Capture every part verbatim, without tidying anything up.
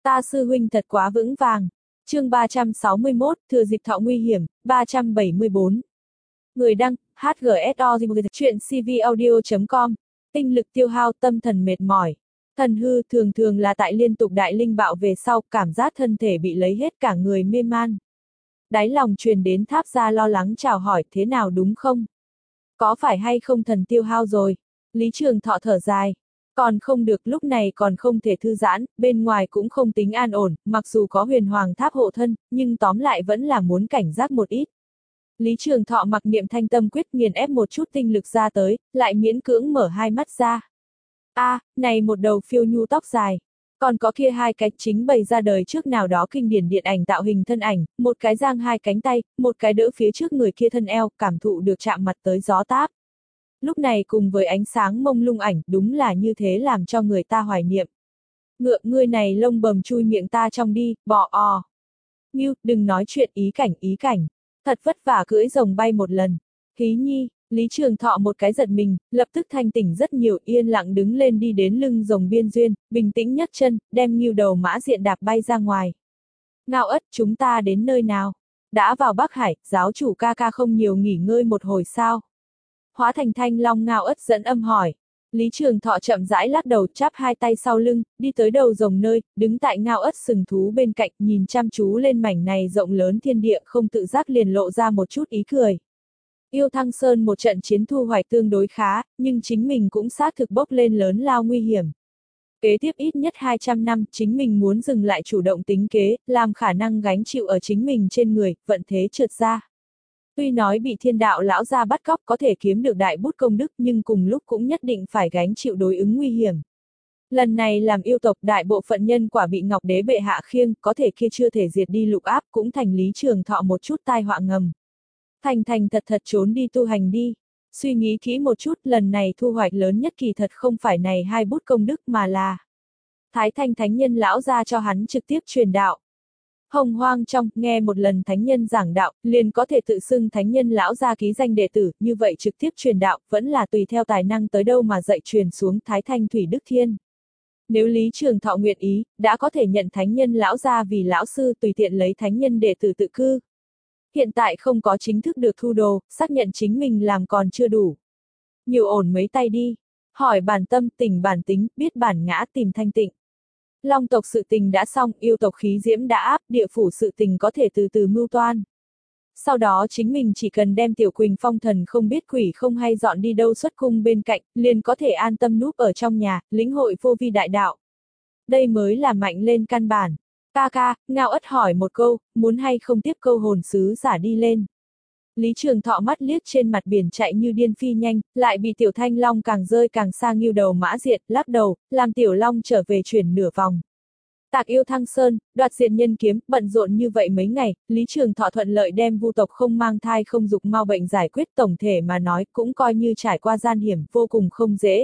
Ta sư huynh thật quá vững vàng. Chương ba trăm sáu mươi mốt, thừa dịp thọ nguy hiểm, ba trăm bảy mươi bốn. Người đăng, hát giê ét o chuyện cvaudio chấm com. Tinh lực tiêu hao, tâm thần mệt mỏi. Thần hư thường thường là tại liên tục đại linh bạo về sau, cảm giác thân thể bị lấy hết cả người mê man. Đáy lòng truyền đến Tháp Gia lo lắng chào hỏi, thế nào đúng không? Có phải hay không thần tiêu hao rồi? Lý Trường Thọ thở dài. Còn không được, lúc này còn không thể thư giãn, bên ngoài cũng không tính an ổn, mặc dù có huyền hoàng tháp hộ thân, nhưng tóm lại vẫn là muốn cảnh giác một ít. Lý Trường Thọ mặc niệm thanh tâm quyết, nghiền ép một chút tinh lực ra tới, lại miễn cưỡng mở hai mắt ra. A, à, này một đầu phiêu nhu tóc dài. Còn có kia hai cái chính bày ra đời trước nào đó kinh điển điện ảnh tạo hình thân ảnh, một cái giang hai cánh tay, một cái đỡ phía trước người kia thân eo, cảm thụ được chạm mặt tới gió táp. Lúc này cùng với ánh sáng mông lung ảnh, đúng là như thế làm cho người ta hoài niệm. Ngựa, ngươi này lông bầm chui miệng ta trong đi, bò o. Ngưu, đừng nói chuyện ý cảnh ý cảnh. Thật vất vả cưỡi rồng bay một lần. Hí nhi, Lý Trường Thọ một cái giật mình, lập tức thanh tỉnh rất nhiều, yên lặng đứng lên đi đến lưng rồng biên duyên, bình tĩnh nhấc chân, đem Ngưu đầu mã diện đạp bay ra ngoài. Ngao Ất, chúng ta đến nơi nào? Đã vào Bắc Hải, giáo chủ ca ca không nhiều nghỉ ngơi một hồi sao? Hóa thành thanh long Ngao Ất dẫn âm hỏi. Lý Trường Thọ chậm rãi lắc đầu, chắp hai tay sau lưng, đi tới đầu rồng nơi, đứng tại Ngao Ất sừng thú bên cạnh, nhìn chăm chú lên mảnh này rộng lớn thiên địa, không tự giác liền lộ ra một chút ý cười. Yêu Thăng Sơn một trận chiến thu hoạch tương đối khá, nhưng chính mình cũng xác thực bốc lên lớn lao nguy hiểm. Kế tiếp ít nhất hai trăm năm, chính mình muốn dừng lại chủ động tính kế, làm khả năng gánh chịu ở chính mình trên người, vận thế trượt ra. Tuy nói bị thiên đạo lão gia bắt cóc có thể kiếm được đại bút công đức, nhưng cùng lúc cũng nhất định phải gánh chịu đối ứng nguy hiểm. Lần này làm yêu tộc đại bộ phận nhân quả bị Ngọc Đế bệ hạ khiêng, có thể kia chưa thể diệt đi lục áp, cũng thành Lý Trường Thọ một chút tai họa ngầm. Thành thành thật thật trốn đi tu hành đi. Suy nghĩ kỹ một chút, lần này thu hoạch lớn nhất kỳ thật không phải này hai bút công đức mà là Thái Thanh Thánh Nhân lão gia cho hắn trực tiếp truyền đạo. Hồng hoang trong, nghe một lần thánh nhân giảng đạo, liền có thể tự xưng thánh nhân lão gia ký danh đệ tử, như vậy trực tiếp truyền đạo, vẫn là tùy theo tài năng tới đâu mà dạy truyền xuống Thái Thanh Thủy Đức Thiên. Nếu Lý Trường Thọ nguyện ý, đã có thể nhận thánh nhân lão gia vì lão sư, tùy tiện lấy thánh nhân đệ tử tự cư. Hiện tại không có chính thức được thu đồ, xác nhận chính mình làm còn chưa đủ. Nhiều ổn mấy tay đi. Hỏi bản tâm, tỉnh bản tính, biết bản ngã, tìm thanh tịnh. Long tộc sự tình đã xong, yêu tộc khí diễm đã áp, địa phủ sự tình có thể từ từ mưu toan. Sau đó chính mình chỉ cần đem Tiểu Quỳnh phong thần không biết quỷ không hay dọn đi đâu xuất cung bên cạnh, liền có thể an tâm núp ở trong nhà, lĩnh hội vô vi đại đạo. Đây mới là mạnh lên căn bản. Ca ca, Ngao Ất hỏi một câu, muốn hay không tiếp câu hồn sứ giả đi lên. Lý Trường Thọ mắt liếc trên mặt biển chạy như điên phi nhanh, lại bị Tiểu Thanh Long càng rơi càng xa Ngưu đầu mã diện, lắc đầu, làm Tiểu Long trở về chuyển nửa vòng. Tạc Yêu Thăng Sơn, đoạt diện nhân kiếm, bận rộn như vậy mấy ngày, Lý Trường Thọ thuận lợi đem vu tộc không mang thai không dục mau bệnh giải quyết, tổng thể mà nói cũng coi như trải qua gian hiểm, vô cùng không dễ.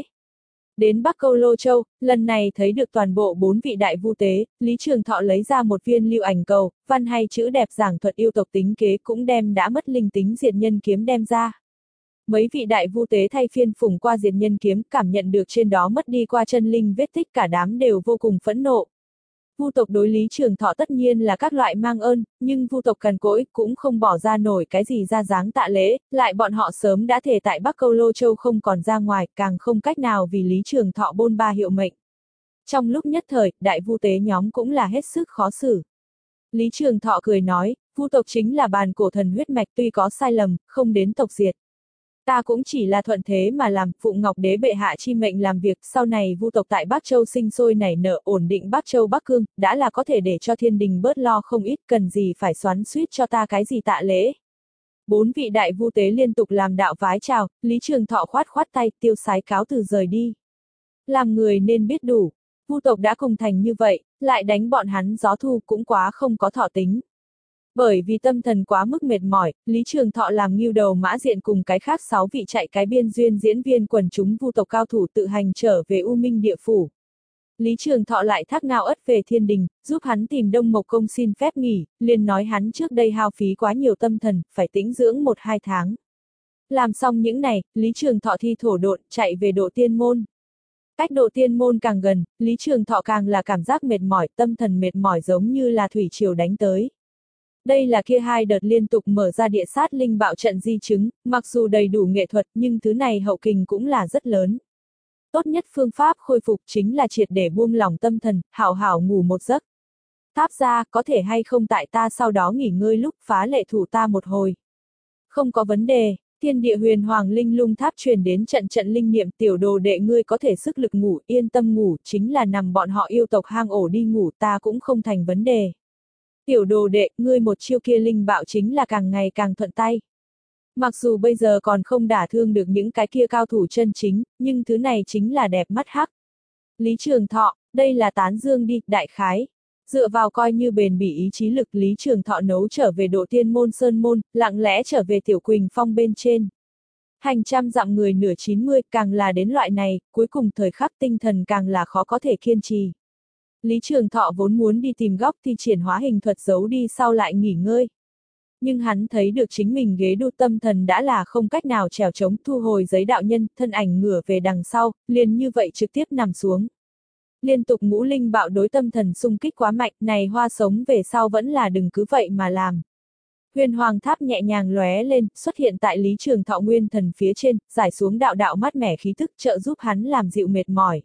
Đến Bắc Câu Lô Châu, lần này thấy được toàn bộ bốn vị đại vu tế, Lý Trường Thọ lấy ra một viên lưu ảnh cầu, văn hay chữ đẹp giảng thuật yêu tộc tính kế, cũng đem đã mất linh tính diệt nhân kiếm đem ra. Mấy vị đại vu tế thay phiên phủng qua diệt nhân kiếm, cảm nhận được trên đó mất đi qua chân linh vết tích, cả đám đều vô cùng phẫn nộ. Vu tộc đối Lý Trường Thọ tất nhiên là các loại mang ơn, nhưng vu tộc cằn cỗi cũng không bỏ ra nổi cái gì ra dáng tạ lễ, lại bọn họ sớm đã thề tại Bắc Câu Lô Châu không còn ra ngoài, càng không cách nào vì Lý Trường Thọ bôn ba hiệu mệnh. Trong lúc nhất thời, đại vu tế nhóm cũng là hết sức khó xử. Lý Trường Thọ cười nói, vu tộc chính là bàn cổ thần huyết mạch, tuy có sai lầm, không đến tộc diệt. Ta cũng chỉ là thuận thế mà làm, phụ Ngọc Đế bệ hạ chi mệnh làm việc, sau này vu tộc tại Bắc Châu sinh sôi nảy nở, ổn định Bắc Châu Bắc Cương, đã là có thể để cho thiên đình bớt lo không ít, cần gì phải xoắn xuýt cho ta cái gì tạ lễ. Bốn vị đại vu tế liên tục làm đạo vái chào, Lý Trường Thọ khoát khoát tay, tiêu sái cáo từ rời đi. Làm người nên biết đủ, vu tộc đã cùng thành như vậy, lại đánh bọn hắn gió thu cũng quá không có thọ tính. Bởi vì tâm thần quá mức mệt mỏi, Lý Trường Thọ làm Ngưu đầu mã diện cùng cái khác sáu vị chạy cái biên duyên diễn viên quần chúng vu tộc cao thủ tự hành trở về U Minh địa phủ. Lý Trường Thọ lại thác Ngao Ất về thiên đình, giúp hắn tìm Đông Mộc Công xin phép nghỉ, liền nói hắn trước đây hao phí quá nhiều tâm thần, phải tĩnh dưỡng một hai tháng. Làm xong những này, Lý Trường Thọ thi thổ độn, chạy về độ tiên môn. Cách độ tiên môn càng gần, Lý Trường Thọ càng là cảm giác mệt mỏi, tâm thần mệt mỏi giống như là thủy triều đánh tới. Đây là kia hai đợt liên tục mở ra địa sát linh bạo trận di chứng, mặc dù đầy đủ nghệ thuật nhưng thứ này hậu kình cũng là rất lớn. Tốt nhất phương pháp khôi phục chính là triệt để buông lỏng tâm thần, hảo hảo ngủ một giấc. Tháp ra, có thể hay không tại ta sau đó nghỉ ngơi lúc phá lệ thủ ta một hồi. Không có vấn đề, thiên địa huyền hoàng linh lung tháp truyền đến trận trận linh niệm tiểu đồ đệ ngươi có thể sức lực ngủ, yên tâm ngủ, chính là nằm bọn họ yêu tộc hang ổ đi ngủ ta cũng không thành vấn đề. Tiểu đồ đệ, ngươi một chiêu kia linh bạo chính là càng ngày càng thuận tay. Mặc dù bây giờ còn không đả thương được những cái kia cao thủ chân chính, nhưng thứ này chính là đẹp mắt hắc. Lý Trường Thọ, đây là tán dương đi, đại khái. Dựa vào coi như bền bỉ ý chí lực Lý Trường Thọ nấu trở về độ tiên môn sơn môn, lặng lẽ trở về Tiểu Quỳnh Phong bên trên. Hành trăm dặm người nửa chín mươi, càng là đến loại này, cuối cùng thời khắc tinh thần càng là khó có thể kiên trì. Lý Trường Thọ vốn muốn đi tìm góc thi triển hóa hình thuật giấu đi sau lại nghỉ ngơi. Nhưng hắn thấy được chính mình ghế đu tâm thần đã là không cách nào trèo chống, thu hồi giấy đạo nhân, thân ảnh ngửa về đằng sau, liền như vậy trực tiếp nằm xuống. Liên tục ngũ linh bạo đối tâm thần xung kích quá mạnh, này hoa sống về sau vẫn là đừng cứ vậy mà làm. Huyền hoàng tháp nhẹ nhàng lóe lên, xuất hiện tại Lý Trường Thọ nguyên thần phía trên, giải xuống đạo đạo mát mẻ khí tức trợ giúp hắn làm dịu mệt mỏi.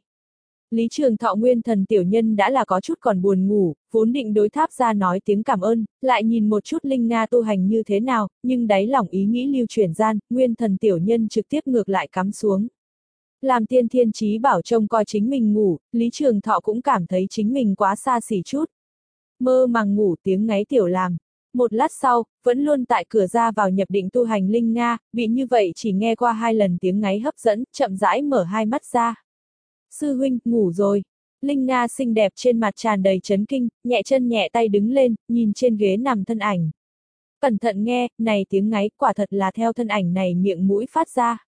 Lý Trường Thọ nguyên thần tiểu nhân đã là có chút còn buồn ngủ, vốn định đối tháp ra nói tiếng cảm ơn, lại nhìn một chút Linh Nga tu hành như thế nào, nhưng đáy lòng ý nghĩ lưu chuyển gian, nguyên thần tiểu nhân trực tiếp ngược lại cắm xuống. Làm tiên thiên chí bảo trông coi chính mình ngủ, Lý Trường Thọ cũng cảm thấy chính mình quá xa xỉ chút. Mơ màng ngủ tiếng ngáy tiểu làm. Một lát sau, vẫn luôn tại cửa ra vào nhập định tu hành Linh Nga, bị như vậy chỉ nghe qua hai lần tiếng ngáy hấp dẫn, chậm rãi mở hai mắt ra. Sư huynh, ngủ rồi. Linh Nga xinh đẹp trên mặt tràn đầy chấn kinh, nhẹ chân nhẹ tay đứng lên, nhìn trên ghế nằm thân ảnh. Cẩn thận nghe, này tiếng ngáy quả thật là theo thân ảnh này miệng mũi phát ra.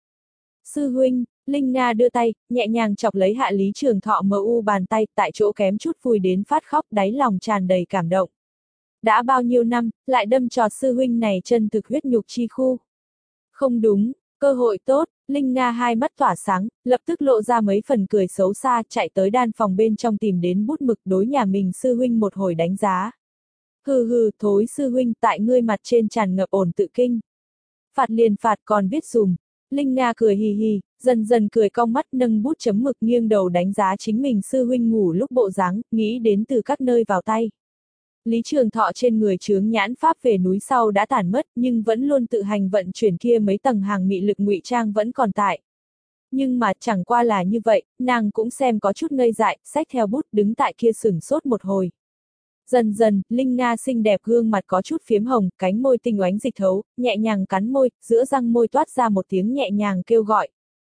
Sư huynh, Linh Nga đưa tay, nhẹ nhàng chọc lấy hạ Lý Trường Thọ mờ u bàn tay, tại chỗ kém chút vùi đến phát khóc, đáy lòng tràn đầy cảm động. Đã bao nhiêu năm, lại đâm trọt sư huynh này chân thực huyết nhục chi khu. Không đúng, cơ hội tốt, Linh Nga hai mắt tỏa sáng, lập tức lộ ra mấy phần cười xấu xa, chạy tới đan phòng bên trong tìm đến bút mực đối nhà mình sư huynh một hồi đánh giá. Hừ hừ, thối sư huynh, tại ngươi mặt trên tràn ngập ổn tự kinh. Phạt liền phạt còn viết dùm. Linh Nga cười hì hì, dần dần cười cong mắt nâng bút chấm mực nghiêng đầu đánh giá chính mình sư huynh ngủ lúc bộ dáng, nghĩ đến từ các nơi vào tay. Lý Trường Thọ trên người chướng nhãn pháp về núi sau đã tản mất nhưng vẫn luôn tự hành vận chuyển kia mấy tầng hàng mị lực ngụy trang vẫn còn tại. Nhưng mà chẳng qua là như vậy, nàng cũng xem có chút ngây dại, xách theo bút đứng tại kia sửng sốt một hồi. Dần dần, Linh Nga xinh đẹp gương mặt có chút phiếm hồng, cánh môi tinh oánh dịch thấu, nhẹ nhàng cắn môi, giữa răng môi toát ra một tiếng nhẹ nhàng kêu gọi.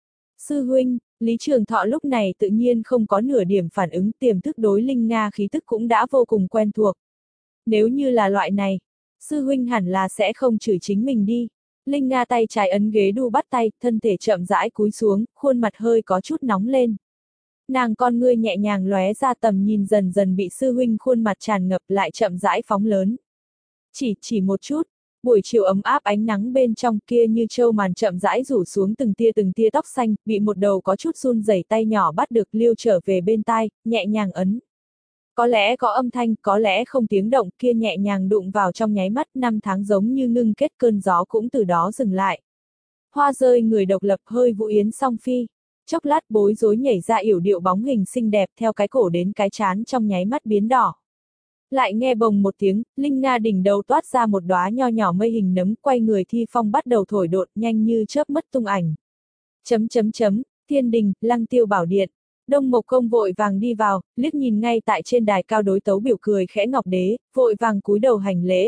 Sư huynh, Lý Trường Thọ lúc này tự nhiên không có nửa điểm phản ứng, tiềm thức đối Linh Nga khí tức cũng đã vô cùng quen thuộc. Nếu như là loại này, sư huynh hẳn là sẽ không chửi chính mình đi. Linh Nga tay trái ấn ghế đu bắt tay, thân thể chậm rãi cúi xuống, khuôn mặt hơi có chút nóng lên. Nàng con ngươi nhẹ nhàng lóe ra tầm nhìn dần dần bị sư huynh khuôn mặt tràn ngập lại chậm rãi phóng lớn. Chỉ, chỉ một chút, buổi chiều ấm áp ánh nắng bên trong kia như trâu màn chậm rãi rủ xuống từng tia từng tia tóc xanh, bị một đầu có chút run rẩy tay nhỏ bắt được liêu trở về bên tai, nhẹ nhàng ấn. Có lẽ có âm thanh, có lẽ không tiếng động, kia nhẹ nhàng đụng vào trong nháy mắt, năm tháng giống như ngưng kết cơn gió cũng từ đó dừng lại. Hoa rơi người độc lập hơi vũ yến song phi. Chốc lát bối rối nhảy ra yểu điệu bóng hình xinh đẹp theo cái cổ đến cái trán trong nháy mắt biến đỏ. Lại nghe bồng một tiếng, Linh Nga đỉnh đầu toát ra một đóa nho nhỏ mây hình nấm, quay người thi phong bắt đầu thổi đột nhanh như chớp mất tung ảnh. Chấm chấm chấm, thiên đình, lăng tiêu bảo điện. Đông Mộc Công vội vàng đi vào, liếc nhìn ngay tại trên đài cao đối tấu biểu cười khẽ ngọc đế, vội vàng cúi đầu hành lễ.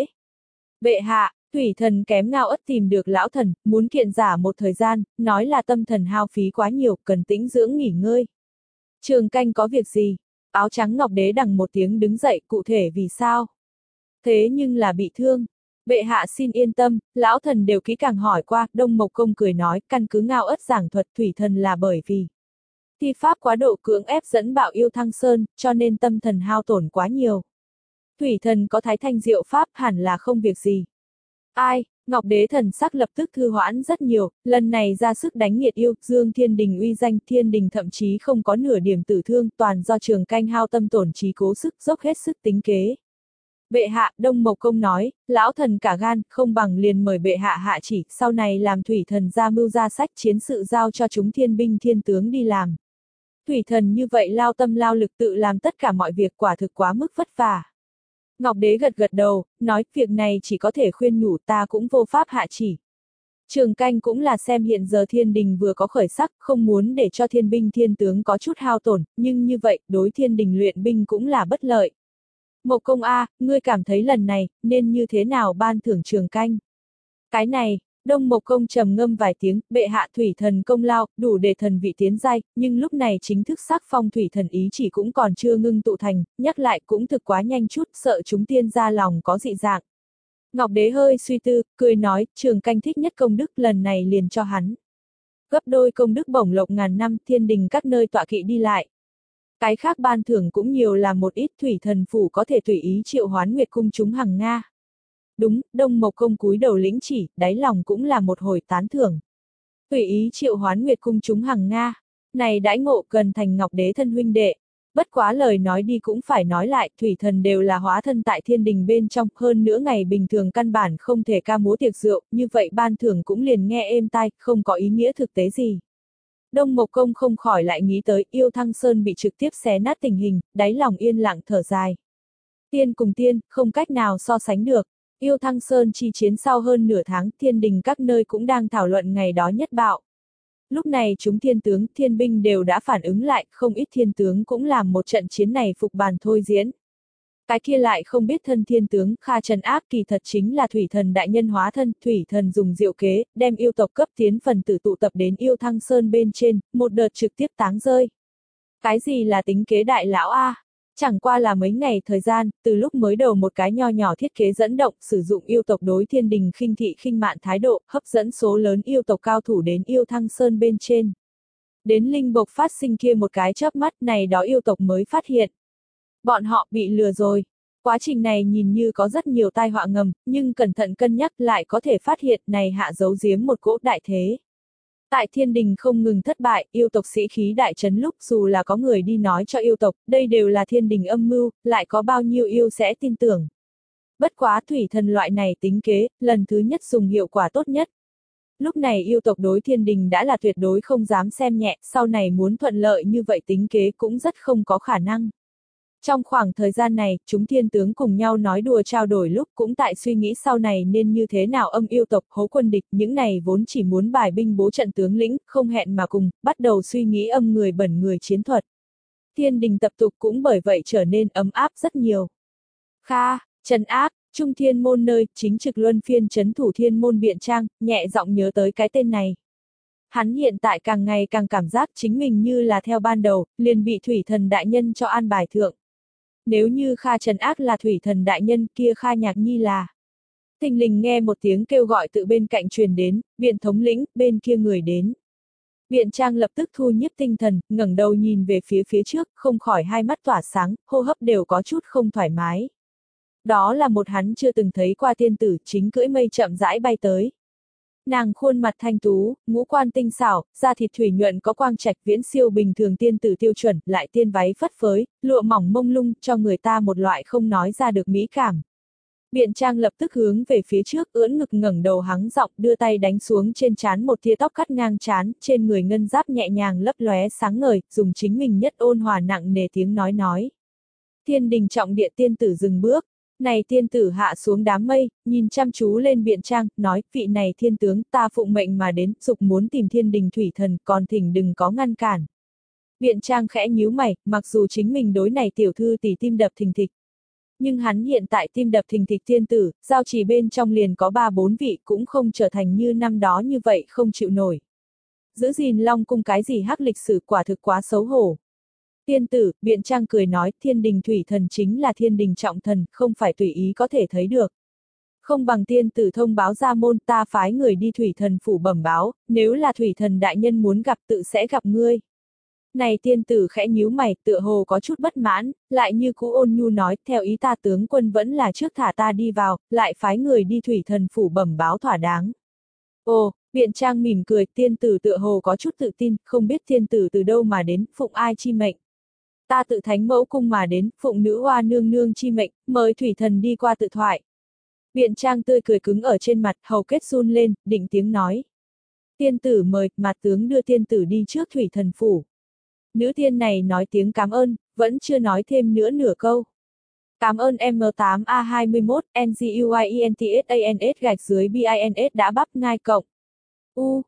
Bệ hạ, thủy thần kém ngao ất tìm được lão thần, muốn kiện giả một thời gian, nói là tâm thần hao phí quá nhiều, cần tĩnh dưỡng nghỉ ngơi. Trường canh có việc gì? Áo trắng ngọc đế đằng một tiếng đứng dậy, cụ thể vì sao? Thế nhưng là bị thương. Bệ hạ xin yên tâm, lão thần đều kỹ càng hỏi qua, Đông Mộc Công cười nói, căn cứ ngao ất giảng thuật thủy thần là bởi vì thi pháp quá độ cưỡng ép dẫn bạo yêu thăng sơn, cho nên tâm thần hao tổn quá nhiều. Thủy thần có thái thanh diệu pháp hẳn là không việc gì. Ai, Ngọc Đế thần sắc lập tức thư hoãn rất nhiều, lần này ra sức đánh nghiệt yêu, dương thiên đình uy danh, thiên đình thậm chí không có nửa điểm tử thương, toàn do Trường Canh hao tâm tổn trí cố sức, dốc hết sức tính kế. Bệ hạ, Đông Mộc Công nói, lão thần cả gan, không bằng liền mời bệ hạ hạ chỉ, sau này làm thủy thần ra mưu ra sách chiến sự giao cho chúng thiên binh thiên tướng đi làm. Thủy thần như vậy lao tâm lao lực tự làm tất cả mọi việc quả thực quá mức vất vả. Ngọc Đế gật gật đầu, nói, việc này chỉ có thể khuyên nhủ, ta cũng vô pháp hạ chỉ. Trường Canh cũng là xem hiện giờ thiên đình vừa có khởi sắc, không muốn để cho thiên binh thiên tướng có chút hao tổn, nhưng như vậy, đối thiên đình luyện binh cũng là bất lợi. Mộc Công A, ngươi cảm thấy lần này, nên như thế nào ban thưởng Trường Canh? Cái này, Đông Mộc Công trầm ngâm vài tiếng, bệ hạ thủy thần công lao, đủ để thần vị tiến giai, nhưng lúc này chính thức sắc phong thủy thần ý chỉ cũng còn chưa ngưng tụ thành, nhắc lại cũng thực quá nhanh chút, sợ chúng tiên gia lòng có dị dạng. Ngọc Đế hơi suy tư, cười nói, Trường Canh thích nhất công đức, lần này liền cho hắn. Gấp đôi công đức bổng lộc ngàn năm, thiên đình các nơi tọa kỵ đi lại. Cái khác ban thưởng cũng nhiều là một ít, thủy thần phủ có thể tùy ý triệu hoán nguyệt cung chúng hằng Nga. Đúng, Đông Mộc Công cúi đầu lĩnh chỉ, đáy lòng cũng là một hồi tán thưởng. Tùy ý triệu hoán nguyệt cung chúng hằng Nga. Này đãi ngộ cần thành Ngọc Đế thân huynh đệ. Bất quá lời nói đi cũng phải nói lại, thủy thần đều là hóa thân tại thiên đình bên trong, hơn nữa ngày bình thường căn bản không thể ca múa tiệc rượu, như vậy ban thưởng cũng liền nghe êm tai, không có ý nghĩa thực tế gì. Đông Mộc Công không khỏi lại nghĩ tới Yêu Thăng Sơn bị trực tiếp xé nát tình hình, đáy lòng yên lặng thở dài. Tiên cùng tiên, không cách nào so sánh được. Yêu Thăng Sơn chi chiến sau hơn nửa tháng, thiên đình các nơi cũng đang thảo luận ngày đó nhất bạo. Lúc này chúng thiên tướng, thiên binh đều đã phản ứng lại, không ít thiên tướng cũng làm một trận chiến này phục bàn thôi diễn. Cái kia lại không biết thân thiên tướng, Kha Trần Ác kỳ thật chính là thủy thần đại nhân hóa thân, thủy thần dùng diệu kế, đem yêu tộc cấp tiến phần tử tụ tập đến Yêu Thăng Sơn bên trên, một đợt trực tiếp táng rơi. Cái gì là tính kế đại lão A? Chẳng qua là mấy ngày thời gian, từ lúc mới đầu một cái nho nhỏ thiết kế dẫn động, sử dụng yêu tộc đối thiên đình khinh thị khinh mạn thái độ, hấp dẫn số lớn yêu tộc cao thủ đến Yêu Thăng Sơn bên trên. Đến linh bộc phát sinh kia một cái chớp mắt này đó yêu tộc mới phát hiện. Bọn họ bị lừa rồi. Quá trình này nhìn như có rất nhiều tai họa ngầm, nhưng cẩn thận cân nhắc lại có thể phát hiện này hạ giấu giếm một cỗ đại thế. Tại thiên đình không ngừng thất bại, yêu tộc sĩ khí đại trấn lúc dù là có người đi nói cho yêu tộc, đây đều là thiên đình âm mưu, lại có bao nhiêu yêu sẽ tin tưởng. Bất quá thủy thần loại này tính kế, lần thứ nhất dùng hiệu quả tốt nhất. Lúc này yêu tộc đối thiên đình đã là tuyệt đối không dám xem nhẹ, sau này muốn thuận lợi như vậy tính kế cũng rất không có khả năng. Trong khoảng thời gian này, chúng thiên tướng cùng nhau nói đùa trao đổi lúc cũng tại suy nghĩ sau này nên như thế nào âm yêu tộc hố quân địch, những này vốn chỉ muốn bài binh bố trận tướng lĩnh, không hẹn mà cùng, bắt đầu suy nghĩ âm người bẩn người chiến thuật. Thiên đình tập tục cũng bởi vậy trở nên ấm áp rất nhiều. Kha, Trần Ác, Trung Thiên Môn nơi, chính trực luân phiên trấn thủ Thiên Môn Biện Trang, nhẹ giọng nhớ tới cái tên này. Hắn hiện tại càng ngày càng cảm giác chính mình như là theo ban đầu, liền bị thủy thần đại nhân cho an bài thượng. Nếu như Kha Trần Ác là thủy thần đại nhân, kia Kha Nhạc Nhi là. Thình lình nghe một tiếng kêu gọi từ bên cạnh truyền đến, Biện thống lĩnh, bên kia người đến. Biện Trang lập tức thu nhiếp tinh thần, ngẩng đầu nhìn về phía phía trước, không khỏi hai mắt tỏa sáng, hô hấp đều có chút không thoải mái. Đó là một hắn chưa từng thấy qua tiên tử, chính cưỡi mây chậm rãi bay tới. Nàng khuôn mặt thanh tú, ngũ quan tinh xảo, da thịt thủy nhuận có quang trạch viễn siêu bình thường tiên tử tiêu chuẩn, lại tiên váy phất phới, lụa mỏng mông lung, cho người ta một loại không nói ra được mỹ cảm. Biện Trang lập tức hướng về phía trước, ưỡn ngực ngẩng đầu hắng giọng, đưa tay đánh xuống trên trán một tia tóc cắt ngang trán, trên người ngân giáp nhẹ nhàng lấp lóe sáng ngời, dùng chính mình nhất ôn hòa nặng nề tiếng nói nói. Thiên đình trọng địa tiên tử dừng bước. Này tiên tử hạ xuống đám mây, nhìn chăm chú lên Biện Trang, nói, vị này thiên tướng, ta phụng mệnh mà đến, dục muốn tìm thiên đình thủy thần, còn thỉnh đừng có ngăn cản. Biện Trang khẽ nhíu mày, mặc dù chính mình đối này tiểu thư tỷ tim đập thình thịch. Nhưng hắn hiện tại tim đập thình thịch tiên tử, giao chỉ bên trong liền có ba bốn vị cũng không trở thành như năm đó như vậy không chịu nổi. Giữ gìn Long cung cái gì hắc lịch sử quả thực quá xấu hổ. Tiên tử, Biện Trang cười nói, thiên đình thủy thần chính là thiên đình trọng thần, không phải tùy ý có thể thấy được. Không bằng tiên tử thông báo ra môn, ta phái người đi thủy thần phủ bẩm báo, nếu là thủy thần đại nhân muốn gặp tự sẽ gặp ngươi. Này tiên tử khẽ nhíu mày, tựa hồ có chút bất mãn, lại như cũ ôn nhu nói, theo ý ta tướng quân vẫn là trước thả ta đi vào, lại phái người đi thủy thần phủ bẩm báo thỏa đáng. Ồ, Biện Trang mỉm cười, tiên tử tựa hồ có chút tự tin, không biết tiên tử từ đâu mà đến, phụng ai chi mệnh. Ta tự thánh mẫu cung mà đến, phụng nữ hoa nương nương chi mệnh, mời thủy thần đi qua tự thoại. Biện Trang tươi cười cứng ở trên mặt, hầu kết run lên, định tiếng nói. Tiên tử mời, mặt tướng đưa tiên tử đi trước thủy thần phủ. Nữ tiên này nói tiếng cảm ơn, vẫn chưa nói thêm nữa nửa câu. Cảm ơn M tám A hai mươi mốt, N G U I E N T S A N S gạch dưới B I N S đã bắp ngai cộng. U,